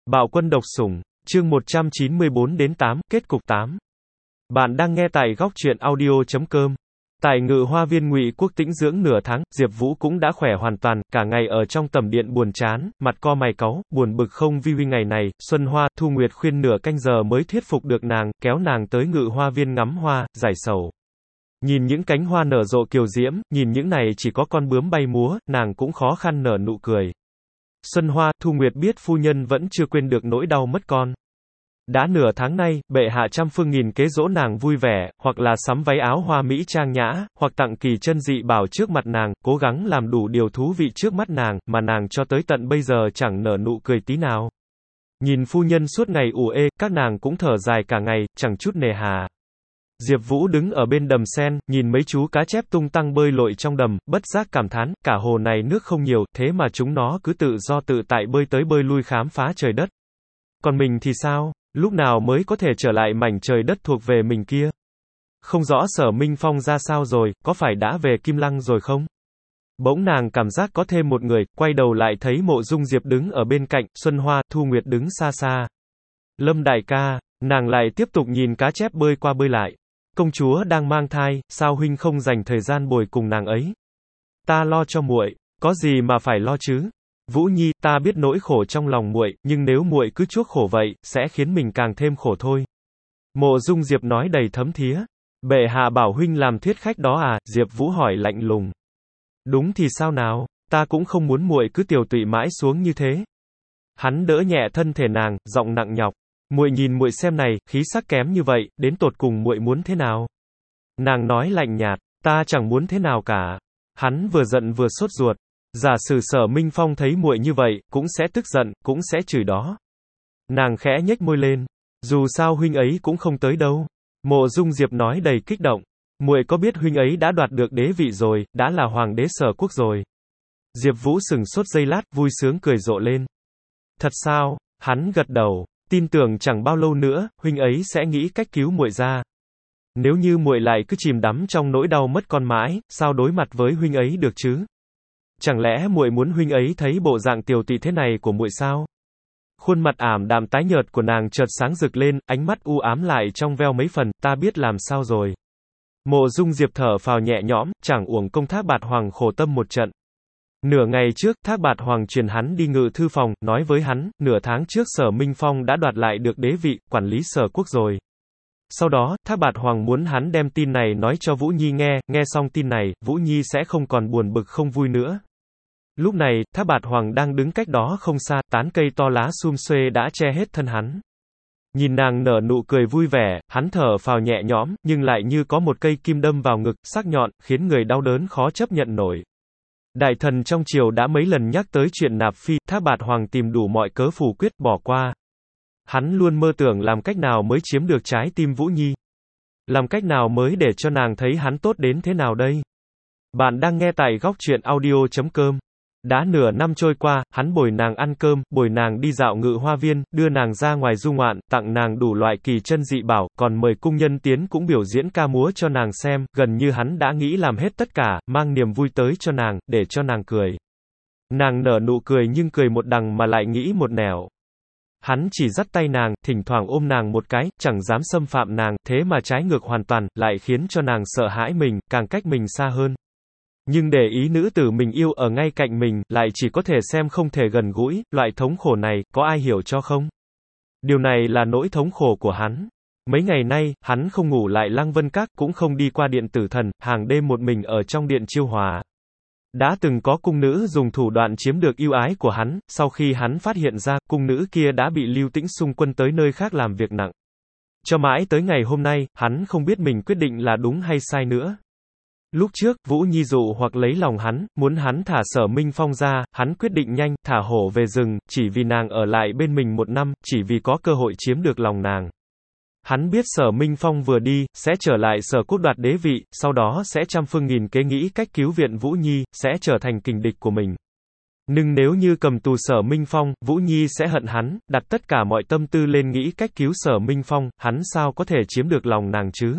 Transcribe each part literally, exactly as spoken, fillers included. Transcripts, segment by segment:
Bạo quân độc sủng, chương một trăm chín mươi bốn đến tám, kết cục tám. Bạn đang nghe tại góc truyện audio chấm com. Tại Ngự Hoa Viên Ngụy Quốc tĩnh dưỡng nửa tháng, Diệp Vũ cũng đã khỏe hoàn toàn, cả ngày ở trong tầm điện buồn chán, mặt co mày cáu, buồn bực không vi vi ngày này, Xuân Hoa, Thu Nguyệt khuyên nửa canh giờ mới thuyết phục được nàng, kéo nàng tới Ngự Hoa Viên ngắm hoa, giải sầu. Nhìn những cánh hoa nở rộ kiều diễm, nhìn những này chỉ có con bướm bay múa, nàng cũng khó khăn nở nụ cười. Xuân Hoa, Thu Nguyệt biết phu nhân vẫn chưa quên được nỗi đau mất con. Đã nửa tháng nay, bệ hạ trăm phương nghìn kế dỗ nàng vui vẻ, hoặc là sắm váy áo hoa mỹ trang nhã, hoặc tặng kỳ chân dị bảo trước mặt nàng, cố gắng làm đủ điều thú vị trước mắt nàng, mà nàng cho tới tận bây giờ chẳng nở nụ cười tí nào. Nhìn phu nhân suốt ngày ủ ê, các nàng cũng thở dài cả ngày, chẳng chút nề hà. Diệp Vũ đứng ở bên đầm sen, nhìn mấy chú cá chép tung tăng bơi lội trong đầm, bất giác cảm thán, cả hồ này nước không nhiều, thế mà chúng nó cứ tự do tự tại bơi tới bơi lui khám phá trời đất. Còn mình thì sao? Lúc nào mới có thể trở lại mảnh trời đất thuộc về mình kia? Không rõ Sở Minh Phong ra sao rồi, có phải đã về Kim Lăng rồi không? Bỗng nàng cảm giác có thêm một người, quay đầu lại thấy Mộ Dung Diệp đứng ở bên cạnh, Xuân Hoa, Thu Nguyệt đứng xa xa. Lâm đại ca, nàng lại tiếp tục nhìn cá chép bơi qua bơi lại. Công chúa đang mang thai, sao huynh không dành thời gian bồi cùng nàng ấy? Ta lo cho muội, có gì mà phải lo chứ? Vũ Nhi, ta biết nỗi khổ trong lòng muội, nhưng nếu muội cứ chuốc khổ vậy, sẽ khiến mình càng thêm khổ thôi. Mộ Dung Diệp nói đầy thấm thía. Bệ hạ bảo huynh làm thuyết khách đó à? Diệp Vũ hỏi lạnh lùng. Đúng thì sao nào, ta cũng không muốn muội cứ tiều tụy mãi xuống như thế. Hắn đỡ nhẹ thân thể nàng, giọng nặng nhọc. Muội nhìn muội xem này, khí sắc kém như vậy, đến tột cùng muội muốn thế nào? Nàng nói lạnh nhạt, ta chẳng muốn thế nào cả. Hắn vừa giận vừa sốt ruột. Giả sử Sở Minh Phong thấy muội như vậy, cũng sẽ tức giận, cũng sẽ chửi đó. Nàng khẽ nhếch môi lên, dù sao huynh ấy cũng không tới đâu. Mộ Dung Diệp nói đầy kích động, muội có biết huynh ấy đã đoạt được đế vị rồi, đã là hoàng đế Sở Quốc rồi. Diệp Vũ sừng sốt giây lát, vui sướng cười rộ lên. Thật sao? Hắn gật đầu, tin tưởng chẳng bao lâu nữa, huynh ấy sẽ nghĩ cách cứu muội ra. Nếu như muội lại cứ chìm đắm trong nỗi đau mất con mãi, sao đối mặt với huynh ấy được chứ? Chẳng lẽ muội muốn huynh ấy thấy bộ dạng tiều tụy thế này của muội sao? Khuôn mặt ảm đạm tái nhợt của nàng chợt sáng rực lên, ánh mắt u ám lại trong veo mấy phần, ta biết làm sao rồi. Mộ Dung Diệp thở phào nhẹ nhõm, chẳng uổng công Thác Bạt Hoàng khổ tâm một trận. Nửa ngày trước, Thác Bạt Hoàng truyền hắn đi Ngự thư phòng, nói với hắn, nửa tháng trước Sở Minh Phong đã đoạt lại được đế vị, quản lý Sở Quốc rồi. Sau đó, Thác Bạt Hoàng muốn hắn đem tin này nói cho Vũ Nhi nghe, nghe xong tin này, Vũ Nhi sẽ không còn buồn bực không vui nữa. Lúc này, Thác Bạt Hoàng đang đứng cách đó không xa, tán cây to lá sum xuê đã che hết thân hắn. Nhìn nàng nở nụ cười vui vẻ, hắn thở phào nhẹ nhõm, nhưng lại như có một cây kim đâm vào ngực, sắc nhọn, khiến người đau đớn khó chấp nhận nổi. Đại thần trong triều đã mấy lần nhắc tới chuyện nạp phi, Thác Bạt Hoàng tìm đủ mọi cớ phủ quyết, bỏ qua. Hắn luôn mơ tưởng làm cách nào mới chiếm được trái tim Vũ Nhi. Làm cách nào mới để cho nàng thấy hắn tốt đến thế nào đây? Bạn đang nghe tại góc truyện audio chấm com. Đã nửa năm trôi qua, hắn bồi nàng ăn cơm, bồi nàng đi dạo Ngự Hoa Viên, đưa nàng ra ngoài du ngoạn, tặng nàng đủ loại kỳ chân dị bảo, còn mời cung nhân tiến cũng biểu diễn ca múa cho nàng xem, gần như hắn đã nghĩ làm hết tất cả, mang niềm vui tới cho nàng, để cho nàng cười. Nàng nở nụ cười nhưng cười một đằng mà lại nghĩ một nẻo. Hắn chỉ dắt tay nàng, thỉnh thoảng ôm nàng một cái, chẳng dám xâm phạm nàng, thế mà trái ngược hoàn toàn, lại khiến cho nàng sợ hãi mình, càng cách mình xa hơn. Nhưng để ý nữ tử mình yêu ở ngay cạnh mình, lại chỉ có thể xem không thể gần gũi, loại thống khổ này, có ai hiểu cho không? Điều này là nỗi thống khổ của hắn. Mấy ngày nay, hắn không ngủ lại Lăng Vân Các, cũng không đi qua điện Tử Thần, hàng đêm một mình ở trong điện Chiêu Hòa. Đã từng có cung nữ dùng thủ đoạn chiếm được yêu ái của hắn, sau khi hắn phát hiện ra, cung nữ kia đã bị Lưu Tĩnh xung quân tới nơi khác làm việc nặng. Cho mãi tới ngày hôm nay, hắn không biết mình quyết định là đúng hay sai nữa. Lúc trước, Vũ Nhi dụ hoặc lấy lòng hắn, muốn hắn thả Sở Minh Phong ra, hắn quyết định nhanh, thả hổ về rừng, chỉ vì nàng ở lại bên mình một năm, chỉ vì có cơ hội chiếm được lòng nàng. Hắn biết Sở Minh Phong vừa đi, sẽ trở lại Sở Quốc đoạt đế vị, sau đó sẽ trăm phương nghìn kế nghĩ cách cứu viện Vũ Nhi, sẽ trở thành kình địch của mình. Nhưng nếu như cầm tù Sở Minh Phong, Vũ Nhi sẽ hận hắn, đặt tất cả mọi tâm tư lên nghĩ cách cứu Sở Minh Phong, hắn sao có thể chiếm được lòng nàng chứ?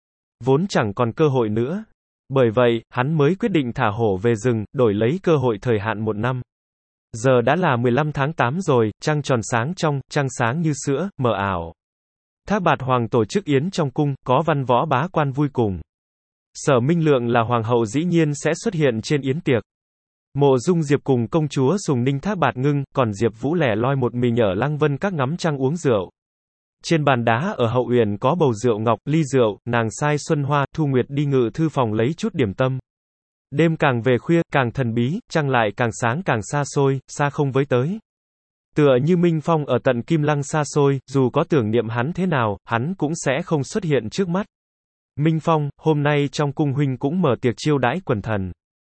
Vốn chẳng còn cơ hội nữa. Bởi vậy, hắn mới quyết định thả hổ về rừng, đổi lấy cơ hội thời hạn một năm. Giờ đã là mười lăm tháng tám rồi, trăng tròn sáng trong, trăng sáng như sữa, mờ ảo. Thác Bạt Hoàng tổ chức yến trong cung, có văn võ bá quan vui cùng. Sở Minh Lượng là hoàng hậu dĩ nhiên sẽ xuất hiện trên yến tiệc. Mộ Dung Diệp cùng công chúa Sùng Ninh Thác Bạt Ngưng, còn Diệp Vũ lẻ loi một mình ở Lăng Vân Các ngắm trăng uống rượu. Trên bàn đá ở hậu uyển có bầu rượu ngọc, ly rượu, nàng sai Xuân Hoa, Thu Nguyệt đi ngự thư phòng lấy chút điểm tâm. Đêm càng về khuya, càng thần bí, trăng lại càng sáng càng xa xôi, xa không với tới. Tựa như Minh Phong ở tận Kim Lăng xa xôi, dù có tưởng niệm hắn thế nào, hắn cũng sẽ không xuất hiện trước mắt. Minh Phong, hôm nay trong cung huynh cũng mở tiệc chiêu đãi quần thần.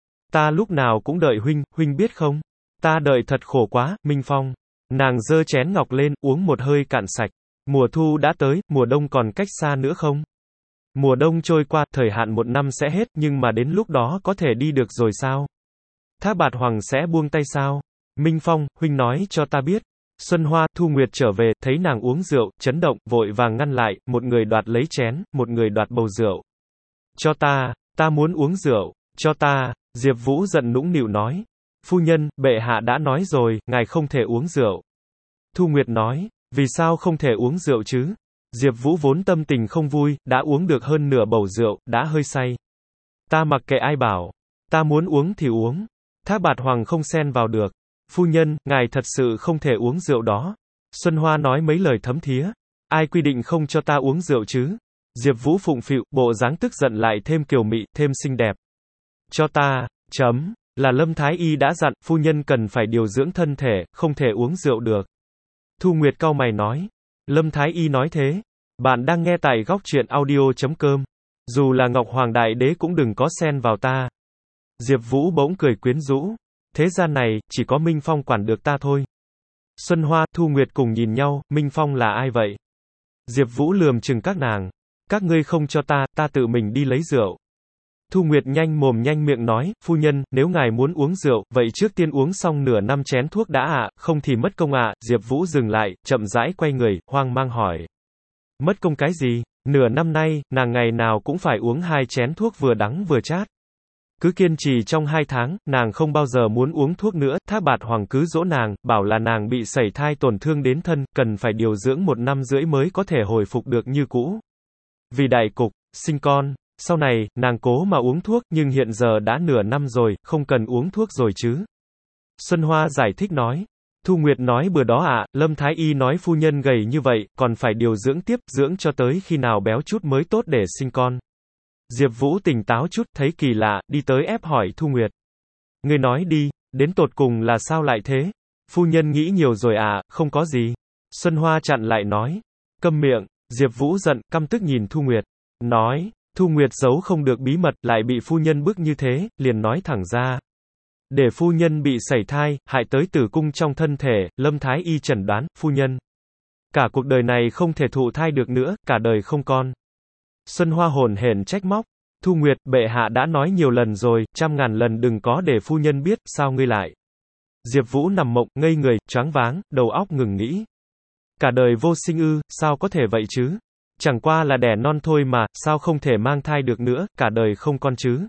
Ta lúc nào cũng đợi huynh, huynh biết không? Ta đợi thật khổ quá, Minh Phong. Nàng giơ chén ngọc lên, uống một hơi cạn sạch. Mùa thu đã tới, mùa đông còn cách xa nữa không? Mùa đông trôi qua, thời hạn một năm sẽ hết, nhưng mà đến lúc đó có thể đi được rồi sao? Thác Bạt Hoàng sẽ buông tay sao? Minh Phong, huynh nói cho ta biết. Xuân Hoa, Thu Nguyệt trở về, thấy nàng uống rượu, chấn động, vội vàng ngăn lại, một người đoạt lấy chén, một người đoạt bầu rượu. Cho ta, ta muốn uống rượu, cho ta, Diệp Vũ giận nũng nịu nói. Phu nhân, bệ hạ đã nói rồi, ngài không thể uống rượu. Thu Nguyệt nói, vì sao không thể uống rượu chứ? Diệp Vũ vốn tâm tình không vui, đã uống được hơn nửa bầu rượu, đã hơi say. Ta mặc kệ ai bảo, ta muốn uống thì uống. Thác Bạt Hoàng không xen vào được. Phu nhân, ngài thật sự không thể uống rượu đó. Xuân Hoa nói mấy lời thấm thía. Ai quy định không cho ta uống rượu chứ? Diệp Vũ phụng phịu, bộ dáng tức giận lại thêm kiều mị, thêm xinh đẹp. Cho ta, chấm, là Lâm Thái Y đã dặn, phu nhân cần phải điều dưỡng thân thể, không thể uống rượu được. Thu Nguyệt cau mày nói. Lâm Thái Y nói thế. Bạn đang nghe tại góc truyện audio chấm com. Dù là Ngọc Hoàng Đại Đế cũng đừng có xen vào ta. Diệp Vũ bỗng cười quyến rũ. Thế gian này, chỉ có Minh Phong quản được ta thôi. Xuân Hoa, Thu Nguyệt cùng nhìn nhau, Minh Phong là ai vậy? Diệp Vũ lườm chừng các nàng. Các ngươi không cho ta, ta tự mình đi lấy rượu. Thu Nguyệt nhanh mồm nhanh miệng nói, phu nhân, nếu ngài muốn uống rượu, vậy trước tiên uống xong nửa năm chén thuốc đã ạ, à, không thì mất công ạ. À. Diệp Vũ dừng lại, chậm rãi quay người, hoang mang hỏi. Mất công cái gì? Nửa năm nay, nàng ngày nào cũng phải uống hai chén thuốc vừa đắng vừa chát. Cứ kiên trì trong hai tháng, nàng không bao giờ muốn uống thuốc nữa. Thác Bạt Hoàng cứ dỗ nàng, bảo là nàng bị sẩy thai tổn thương đến thân, cần phải điều dưỡng một năm rưỡi mới có thể hồi phục được như cũ. Vì đại cục, sinh con. Sau này, nàng cố mà uống thuốc, nhưng hiện giờ đã nửa năm rồi, không cần uống thuốc rồi chứ. Xuân Hoa giải thích nói. Thu Nguyệt nói bữa đó ạ, à, Lâm Thái Y nói phu nhân gầy như vậy, còn phải điều dưỡng tiếp, dưỡng cho tới khi nào béo chút mới tốt để sinh con. Diệp Vũ tỉnh táo chút, thấy kỳ lạ, đi tới ép hỏi Thu Nguyệt. Ngươi nói đi, đến tột cùng là sao lại thế? Phu nhân nghĩ nhiều rồi à, không có gì. Xuân Hoa chặn lại nói. Câm miệng, Diệp Vũ giận, căm tức nhìn Thu Nguyệt. Nói. Thu Nguyệt giấu không được bí mật, lại bị phu nhân bức như thế, liền nói thẳng ra. Để phu nhân bị sẩy thai, hại tới tử cung trong thân thể, Lâm Thái Y chẩn đoán, phu nhân. Cả cuộc đời này không thể thụ thai được nữa, cả đời không con. Xuân Hoa hồn hển trách móc. Thu Nguyệt, bệ hạ đã nói nhiều lần rồi, trăm ngàn lần đừng có để phu nhân biết, sao ngươi lại. Diệp Vũ nằm mộng, ngây người, choáng váng, đầu óc ngừng nghĩ. Cả đời vô sinh ư, sao có thể vậy chứ? Chẳng qua là đẻ non thôi mà, sao không thể mang thai được nữa, cả đời không con chứ?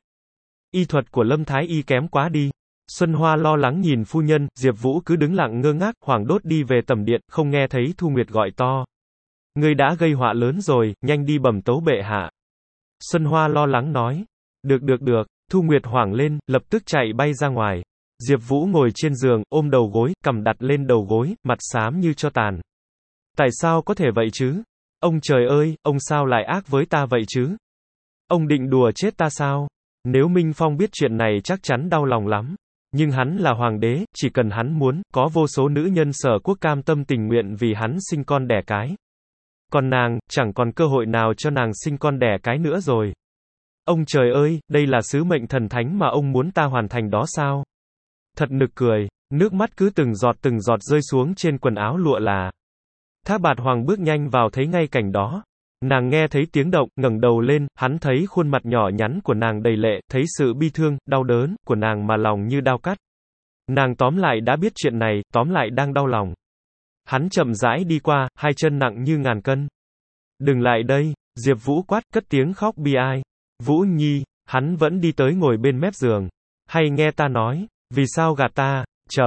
Y thuật của Lâm Thái Y kém quá đi. Xuân Hoa lo lắng nhìn phu nhân, Diệp Vũ cứ đứng lặng ngơ ngác, hoảng đốt đi về tầm điện, không nghe thấy Thu Nguyệt gọi to. Ngươi đã gây họa lớn rồi, nhanh đi bẩm tấu bệ hạ. Xuân Hoa lo lắng nói. Được được được, Thu Nguyệt hoảng lên, lập tức chạy bay ra ngoài. Diệp Vũ ngồi trên giường, ôm đầu gối, cằm đặt lên đầu gối, mặt xám như cho tàn. Tại sao có thể vậy chứ? Ông trời ơi, ông sao lại ác với ta vậy chứ? Ông định đùa chết ta sao? Nếu Minh Phong biết chuyện này chắc chắn đau lòng lắm. Nhưng hắn là hoàng đế, chỉ cần hắn muốn, có vô số nữ nhân Sở Quốc cam tâm tình nguyện vì hắn sinh con đẻ cái. Còn nàng, chẳng còn cơ hội nào cho nàng sinh con đẻ cái nữa rồi. Ông trời ơi, đây là sứ mệnh thần thánh mà ông muốn ta hoàn thành đó sao? Thật nực cười, nước mắt cứ từng giọt từng giọt rơi xuống trên quần áo lụa là. Thác Bạt Hoàng bước nhanh vào thấy ngay cảnh đó. Nàng nghe thấy tiếng động, ngẩng đầu lên, hắn thấy khuôn mặt nhỏ nhắn của nàng đầy lệ, thấy sự bi thương, đau đớn của nàng mà lòng như đao cắt. Nàng tóm lại đã biết chuyện này, tóm lại đang đau lòng. Hắn chậm rãi đi qua, hai chân nặng như ngàn cân. Đừng lại đây, Diệp Vũ quát, cất tiếng khóc bi ai. Vũ Nhi, hắn vẫn đi tới ngồi bên mép giường. Hay nghe ta nói, vì sao gạt ta, chấm.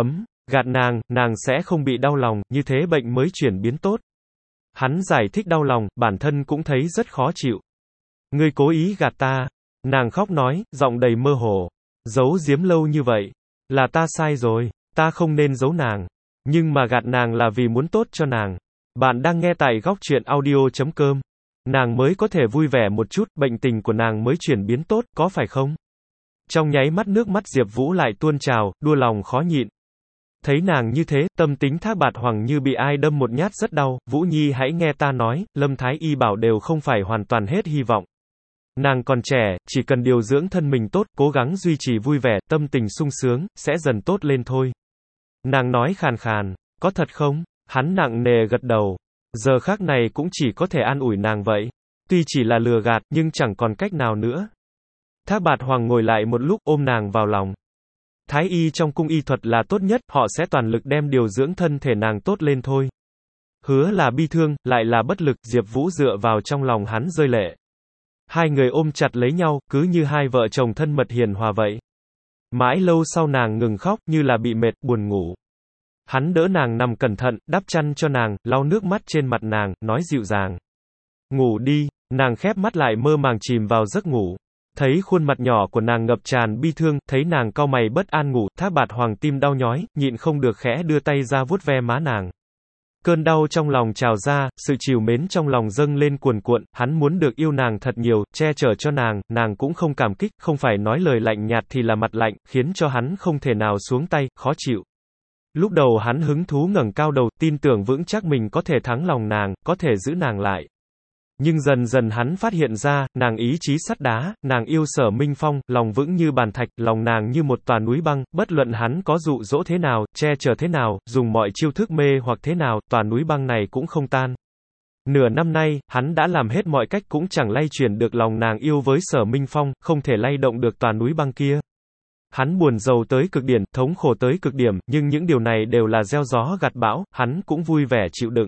Gạt nàng, nàng sẽ không bị đau lòng, như thế bệnh mới chuyển biến tốt. Hắn giải thích đau lòng, bản thân cũng thấy rất khó chịu. Ngươi cố ý gạt ta. Nàng khóc nói, giọng đầy mơ hồ. Giấu giếm lâu như vậy. Là ta sai rồi. Ta không nên giấu nàng. Nhưng mà gạt nàng là vì muốn tốt cho nàng. Bạn đang nghe tại góc truyện audio chấm com. Nàng mới có thể vui vẻ một chút, bệnh tình của nàng mới chuyển biến tốt, có phải không? Trong nháy mắt nước mắt Diệp Vũ lại tuôn trào, đua lòng khó nhịn. Thấy nàng như thế, tâm tính Thác Bạt Hoàng như bị ai đâm một nhát rất đau. Vũ Nhi hãy nghe ta nói, Lâm Thái Y bảo đều không phải hoàn toàn hết hy vọng. Nàng còn trẻ, chỉ cần điều dưỡng thân mình tốt, cố gắng duy trì vui vẻ, tâm tình sung sướng, sẽ dần tốt lên thôi. Nàng nói khàn khàn, có thật không? Hắn nặng nề gật đầu. Giờ khắc này cũng chỉ có thể an ủi nàng vậy. Tuy chỉ là lừa gạt, nhưng chẳng còn cách nào nữa. Thác Bạt Hoàng ngồi lại một lúc, ôm nàng vào lòng. Thái y trong cung y thuật là tốt nhất, họ sẽ toàn lực đem điều dưỡng thân thể nàng tốt lên thôi. Hứa là bi thương, lại là bất lực, Diệp Vũ dựa vào trong lòng hắn rơi lệ. Hai người ôm chặt lấy nhau, cứ như hai vợ chồng thân mật hiền hòa vậy. Mãi lâu sau nàng ngừng khóc, như là bị mệt, buồn ngủ. Hắn đỡ nàng nằm cẩn thận, đắp chăn cho nàng, lau nước mắt trên mặt nàng, nói dịu dàng. Ngủ đi, nàng khép mắt lại mơ màng chìm vào giấc ngủ. Thấy khuôn mặt nhỏ của nàng ngập tràn bi thương, thấy nàng cau mày bất an ngủ, Thác Bạt Hoàng tim đau nhói, nhịn không được khẽ đưa tay ra vuốt ve má nàng. Cơn đau trong lòng trào ra, sự trìu mến trong lòng dâng lên cuồn cuộn, hắn muốn được yêu nàng thật nhiều, che chở cho nàng, nàng cũng không cảm kích, không phải nói lời lạnh nhạt thì là mặt lạnh, khiến cho hắn không thể nào xuống tay, khó chịu. Lúc đầu hắn hứng thú ngẩng cao đầu, tin tưởng vững chắc mình có thể thắng lòng nàng, có thể giữ nàng lại. Nhưng dần dần hắn phát hiện ra, nàng ý chí sắt đá, nàng yêu Sở Minh Phong, lòng vững như bàn thạch, lòng nàng như một tòa núi băng, bất luận hắn có dụ dỗ thế nào, che chở thế nào, dùng mọi chiêu thức mê hoặc thế nào, tòa núi băng này cũng không tan. Nửa năm nay, hắn đã làm hết mọi cách cũng chẳng lay chuyển được lòng nàng yêu với Sở Minh Phong, không thể lay động được tòa núi băng kia. Hắn buồn rầu tới cực điểm, thống khổ tới cực điểm, nhưng những điều này đều là gieo gió gặt bão, hắn cũng vui vẻ chịu đựng.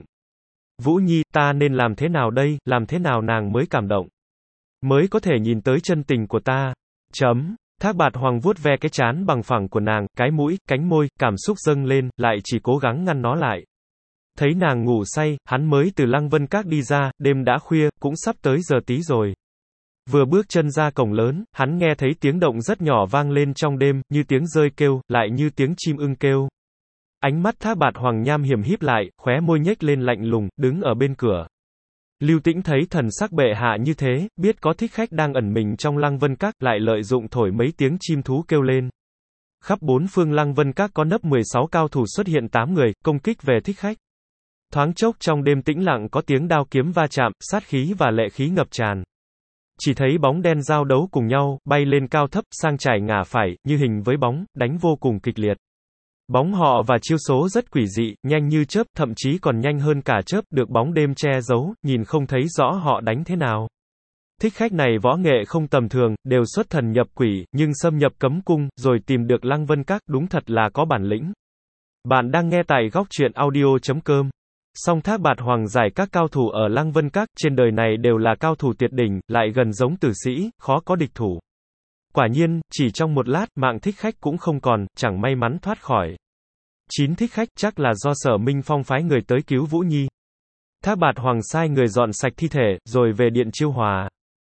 Vũ Nhi, ta nên làm thế nào đây, làm thế nào nàng mới cảm động? Mới có thể nhìn tới chân tình của ta. Chấm. Thác Bạt Hoàng vuốt ve cái trán bằng phẳng của nàng, cái mũi, cánh môi, cảm xúc dâng lên, lại chỉ cố gắng ngăn nó lại. Thấy nàng ngủ say, hắn mới từ Lăng Vân Các đi ra, đêm đã khuya, cũng sắp tới giờ tí rồi. Vừa bước chân ra cổng lớn, hắn nghe thấy tiếng động rất nhỏ vang lên trong đêm, như tiếng rơi kêu, lại như tiếng chim ưng kêu. Ánh mắt Thác Bạt Hoàng nham hiểm híp lại, khóe môi nhếch lên lạnh lùng, đứng ở bên cửa. Lưu Tĩnh thấy thần sắc bệ hạ như thế, biết có thích khách đang ẩn mình trong Lăng Vân Các, lại lợi dụng thổi mấy tiếng chim thú kêu lên. Khắp bốn phương Lăng Vân Các có nấp mười sáu cao thủ xuất hiện tám người, công kích về thích khách. Thoáng chốc trong đêm tĩnh lặng có tiếng đao kiếm va chạm, sát khí và lệ khí ngập tràn. Chỉ thấy bóng đen giao đấu cùng nhau, bay lên cao thấp, sang trái ngả phải, như hình với bóng, đánh vô cùng kịch liệt. Bóng họ và chiêu số rất quỷ dị, nhanh như chớp, thậm chí còn nhanh hơn cả chớp, được bóng đêm che giấu, nhìn không thấy rõ họ đánh thế nào. Thích khách này võ nghệ không tầm thường, đều xuất thần nhập quỷ, nhưng xâm nhập cấm cung, rồi tìm được Lăng Vân Các, đúng thật là có bản lĩnh. Bạn đang nghe tại góc truyện audio chấm com. Song Thác Bạt Hoàng giải các cao thủ ở Lăng Vân Các, trên đời này đều là cao thủ tuyệt đỉnh, lại gần giống tử sĩ, khó có địch thủ. Quả nhiên, chỉ trong một lát, mạng thích khách cũng không còn, chẳng may mắn thoát khỏi. Chín thích khách chắc là do Sở Minh Phong phái người tới cứu Vũ Nhi. Thác Bạt Hoàng sai người dọn sạch thi thể, rồi về điện chiêu hòa.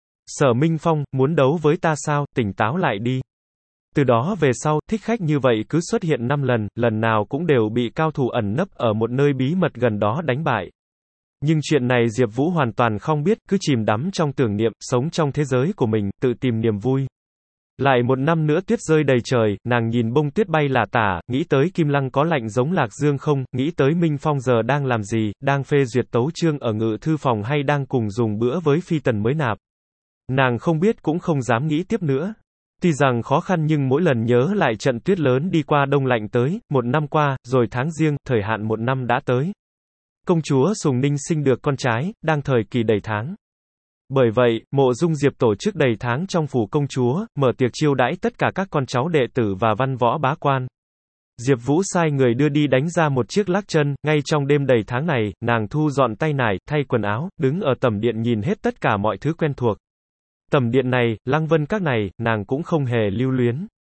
Sở Minh Phong, muốn đấu với ta sao, tỉnh táo lại đi. Từ đó về sau, thích khách như vậy cứ xuất hiện năm lần, lần nào cũng đều bị cao thủ ẩn nấp ở một nơi bí mật gần đó đánh bại. Nhưng chuyện này Diệp Vũ hoàn toàn không biết, cứ chìm đắm trong tưởng niệm, sống trong thế giới của mình, tự tìm niềm vui. Lại một năm nữa tuyết rơi đầy trời, nàng nhìn bông tuyết bay lả tả, nghĩ tới Kim Lăng có lạnh giống Lạc Dương không, nghĩ tới Minh Phong giờ đang làm gì, đang phê duyệt tấu chương ở ngự thư phòng hay đang cùng dùng bữa với phi tần mới nạp. Nàng không biết cũng không dám nghĩ tiếp nữa. Tuy rằng khó khăn nhưng mỗi lần nhớ lại trận tuyết lớn đi qua đông lạnh tới, một năm qua, rồi tháng giêng, thời hạn một năm đã tới. Công chúa Sùng Ninh sinh được con trai, đang thời kỳ đầy tháng. Bởi vậy, Mộ Dung Diệp tổ chức đầy tháng trong phủ công chúa, mở tiệc chiêu đãi tất cả các con cháu đệ tử và văn võ bá quan. Diệp Vũ sai người đưa đi đánh ra một chiếc lắc chân, ngay trong đêm đầy tháng này, nàng thu dọn tay nải, thay quần áo, đứng ở tầm điện nhìn hết tất cả mọi thứ quen thuộc. Tầm điện này, Lăng Vân Các này, nàng cũng không hề lưu luyến.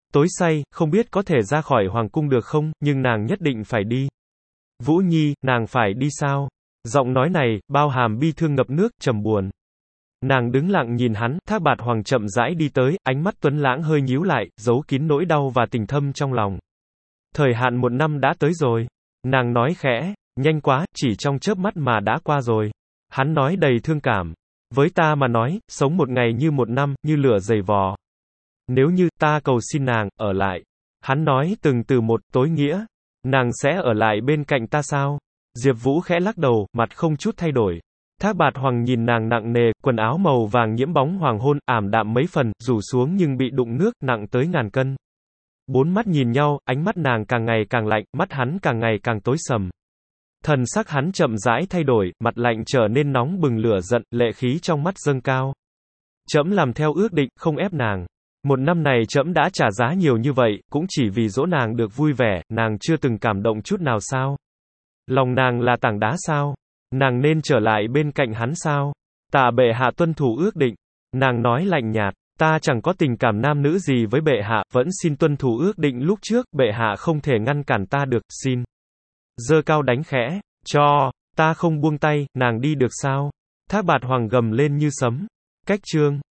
Tối say, không biết có thể ra khỏi hoàng cung được không, nhưng nàng nhất định phải đi. Vũ Nhi, nàng phải đi sao? Giọng nói này, bao hàm bi thương ngập nước, trầm buồn. Nàng đứng lặng nhìn hắn, Thác Bạt Hoàng chậm rãi đi tới, ánh mắt tuấn lãng hơi nhíu lại, giấu kín nỗi đau và tình thâm trong lòng. Thời hạn một năm đã tới rồi. Nàng nói khẽ, nhanh quá, chỉ trong chớp mắt mà đã qua rồi. Hắn nói đầy thương cảm. Với ta mà nói, sống một ngày như một năm, như lửa dày vò. Nếu như, ta cầu xin nàng, ở lại. Hắn nói từng từ một, tối nghĩa. Nàng sẽ ở lại bên cạnh ta sao? Diệp Vũ khẽ lắc đầu, mặt không chút thay đổi. Thác Bạt Hoàng nhìn nàng nặng nề, quần áo màu vàng nhiễm bóng hoàng hôn, ảm đạm mấy phần, rủ xuống nhưng bị đụng nước, nặng tới ngàn cân. Bốn mắt nhìn nhau, ánh mắt nàng càng ngày càng lạnh, mắt hắn càng ngày càng tối sầm. Thần sắc hắn chậm rãi thay đổi, mặt lạnh trở nên nóng bừng lửa giận, lệ khí trong mắt dâng cao. Trẫm làm theo ước định, không ép nàng. Một năm này trẫm đã trả giá nhiều như vậy, cũng chỉ vì dỗ nàng được vui vẻ, nàng chưa từng cảm động chút nào sao? Lòng nàng là tảng đá sao? Nàng nên trở lại bên cạnh hắn sao? Tạ bệ hạ tuân thủ ước định. Nàng nói lạnh nhạt, ta chẳng có tình cảm nam nữ gì với bệ hạ, vẫn xin tuân thủ ước định lúc trước, bệ hạ không thể ngăn cản ta được, xin. Giơ cao đánh khẽ, cho, ta không buông tay, nàng đi được sao? Thác Bạt Hoàng gầm lên như sấm. Cách chương